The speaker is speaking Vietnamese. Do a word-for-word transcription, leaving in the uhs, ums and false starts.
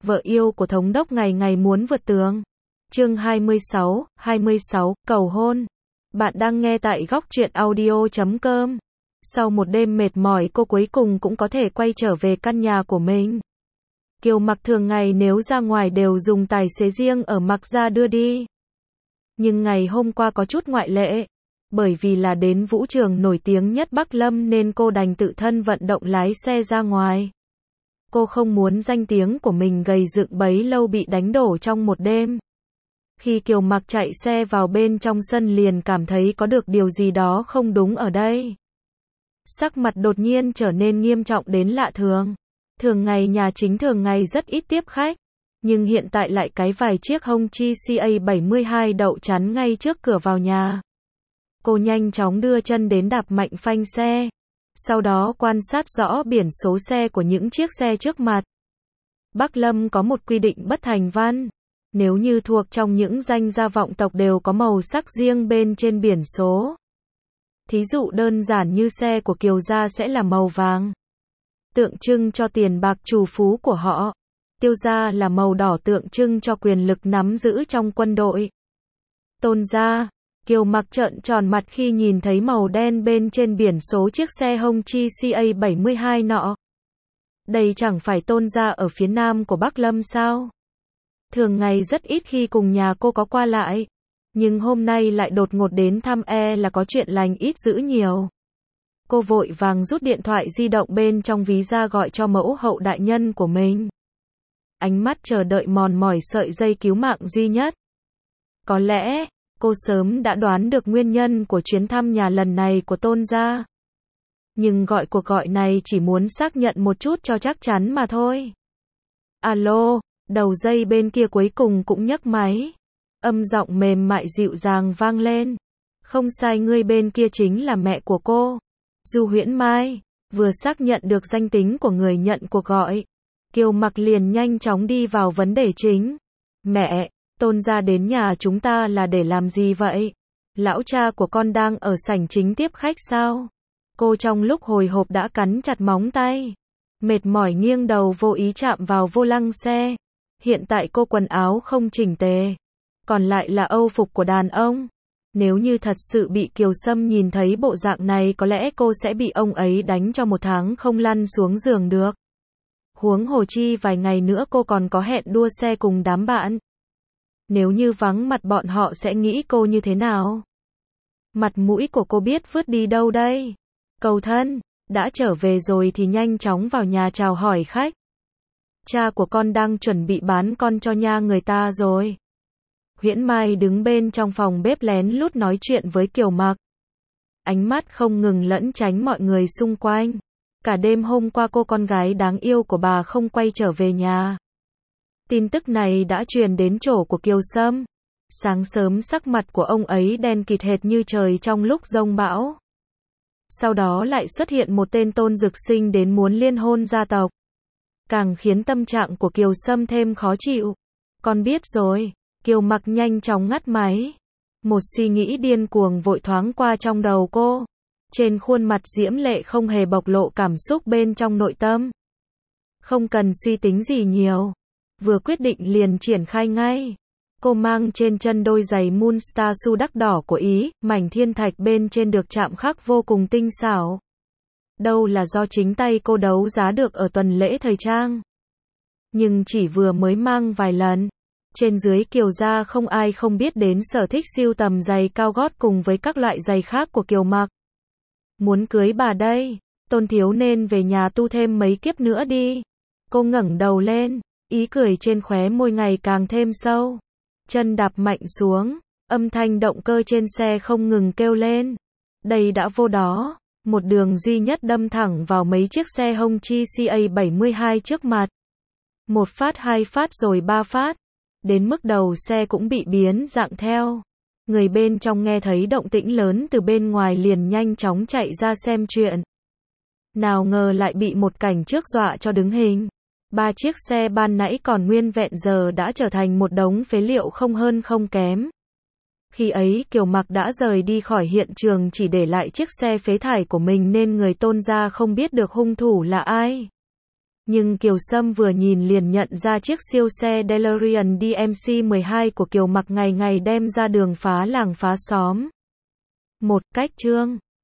vợ yêu của thống đốc ngày ngày muốn vượt tường. Chương hai mươi sáu, hai mươi sáu, cầu hôn. Bạn đang nghe tại góc truyện audio chấm com. Sau một đêm mệt mỏi, cô cuối cùng cũng có thể quay trở về căn nhà của mình. Kiều Mặc thường ngày nếu ra ngoài đều dùng tài xế riêng ở Mặc Gia đưa đi. Nhưng ngày hôm qua có chút ngoại lệ. Bởi vì là đến vũ trường nổi tiếng nhất Bắc Lâm nên cô đành tự thân vận động lái xe ra ngoài. Cô không muốn danh tiếng của mình gầy dựng bấy lâu bị đánh đổ trong một đêm. Khi Kiều Mặc chạy xe vào bên trong sân liền cảm thấy có được điều gì đó không đúng ở đây. Sắc mặt đột nhiên trở nên nghiêm trọng đến lạ thường. Thường ngày nhà chính thường ngày rất ít tiếp khách. Nhưng hiện tại lại cái vài chiếc Honda xê a bảy mươi hai đậu chắn ngay trước cửa vào nhà. Cô nhanh chóng đưa chân đến đạp mạnh phanh xe. Sau đó quan sát rõ biển số xe của những chiếc xe trước mặt. Bắc Lâm có một quy định bất thành văn. Nếu như thuộc trong những danh gia vọng tộc đều có màu sắc riêng bên trên biển số. Thí dụ đơn giản như xe của Kiều gia sẽ là màu vàng. Tượng trưng cho tiền bạc trù phú của họ. Tiêu gia là màu đỏ tượng trưng cho quyền lực nắm giữ trong quân đội. Tôn gia. Kiều Mặc trợn tròn mặt khi nhìn thấy màu đen bên trên biển số chiếc xe Honda xê a bảy mươi hai nọ. Đây chẳng phải Tôn gia ở phía nam của Bắc Lâm sao? Thường ngày rất ít khi cùng nhà cô có qua lại. Nhưng hôm nay lại đột ngột đến thăm e là có chuyện lành ít dữ nhiều. Cô vội vàng rút điện thoại di động bên trong ví ra gọi cho mẫu hậu đại nhân của mình. Ánh mắt chờ đợi mòn mỏi sợi dây cứu mạng duy nhất. Có lẽ, cô sớm đã đoán được nguyên nhân của chuyến thăm nhà lần này của Tôn gia. Nhưng gọi cuộc gọi này chỉ muốn xác nhận một chút cho chắc chắn mà thôi. Alo, đầu dây bên kia cuối cùng cũng nhấc máy. Âm giọng mềm mại dịu dàng vang lên. Không sai, ngươi bên kia chính là mẹ của cô. Du Huyễn Mai. Vừa xác nhận được danh tính của người nhận cuộc gọi, Kiều Mặc liền nhanh chóng đi vào vấn đề chính. Mẹ, Tôn gia đến nhà chúng ta là để làm gì vậy? Lão cha của con đang ở sảnh chính tiếp khách sao? Cô trong lúc hồi hộp đã cắn chặt móng tay. Mệt mỏi nghiêng đầu vô ý chạm vào vô lăng xe. Hiện tại cô quần áo không chỉnh tề. Còn lại là âu phục của đàn ông. Nếu như thật sự bị Kiều Sâm nhìn thấy bộ dạng này có lẽ cô sẽ bị ông ấy đánh cho một tháng không lăn xuống giường được. Huống hồ chi vài ngày nữa cô còn có hẹn đua xe cùng đám bạn. Nếu như vắng mặt bọn họ sẽ nghĩ cô như thế nào? Mặt mũi của cô biết vứt đi đâu đây? Cầu thân, đã trở về rồi thì nhanh chóng vào nhà chào hỏi khách. Cha của con đang chuẩn bị bán con cho nhà người ta rồi. Huyễn Mai đứng bên trong phòng bếp lén lút nói chuyện với Kiều Mặc. Ánh mắt không ngừng lẫn tránh mọi người xung quanh. Cả đêm hôm qua cô con gái đáng yêu của bà không quay trở về nhà. Tin tức này đã truyền đến chỗ của Kiều Sâm. Sáng sớm sắc mặt của ông ấy đen kịt hệt như trời trong lúc giông bão. Sau đó lại xuất hiện một tên Tôn Dực Sinh đến muốn liên hôn gia tộc. Càng khiến tâm trạng của Kiều Sâm thêm khó chịu. Con biết rồi. Kiều Mặc nhanh chóng ngắt máy. Một suy nghĩ điên cuồng vội thoáng qua trong đầu cô. Trên khuôn mặt diễm lệ không hề bộc lộ cảm xúc bên trong nội tâm. Không cần suy tính gì nhiều. Vừa quyết định liền triển khai ngay. Cô mang trên chân đôi giày Moonstar su đắc đỏ của Ý, mảnh thiên thạch bên trên được chạm khắc vô cùng tinh xảo. Đâu là do chính tay cô đấu giá được ở tuần lễ thời trang. Nhưng chỉ vừa mới mang vài lần. Trên dưới Kiều gia không ai không biết đến sở thích sưu tầm giày cao gót cùng với các loại giày khác của Kiều Mặc. Muốn cưới bà đây, Tôn thiếu nên về nhà tu thêm mấy kiếp nữa đi. Cô ngẩng đầu lên, ý cười trên khóe môi ngày càng thêm sâu. Chân đạp mạnh xuống, âm thanh động cơ trên xe không ngừng kêu lên. Đây đã vô đó, một đường duy nhất đâm thẳng vào mấy chiếc xe Honda xê a bảy mươi hai trước mặt. Một phát, hai phát rồi ba phát. Đến mức đầu xe cũng bị biến dạng theo. Người bên trong nghe thấy động tĩnh lớn từ bên ngoài liền nhanh chóng chạy ra xem chuyện. Nào ngờ lại bị một cảnh trước dọa cho đứng hình. Ba chiếc xe ban nãy còn nguyên vẹn giờ đã trở thành một đống phế liệu không hơn không kém. Khi ấy Kiều Mặc đã rời đi khỏi hiện trường chỉ để lại chiếc xe phế thải của mình nên người Tôn gia không biết được hung thủ là ai. Nhưng Kiều Sâm vừa nhìn liền nhận ra chiếc siêu xe DeLorean D M C mười hai của Kiều Mặc ngày ngày đem ra đường phá làng phá xóm. Một cách chương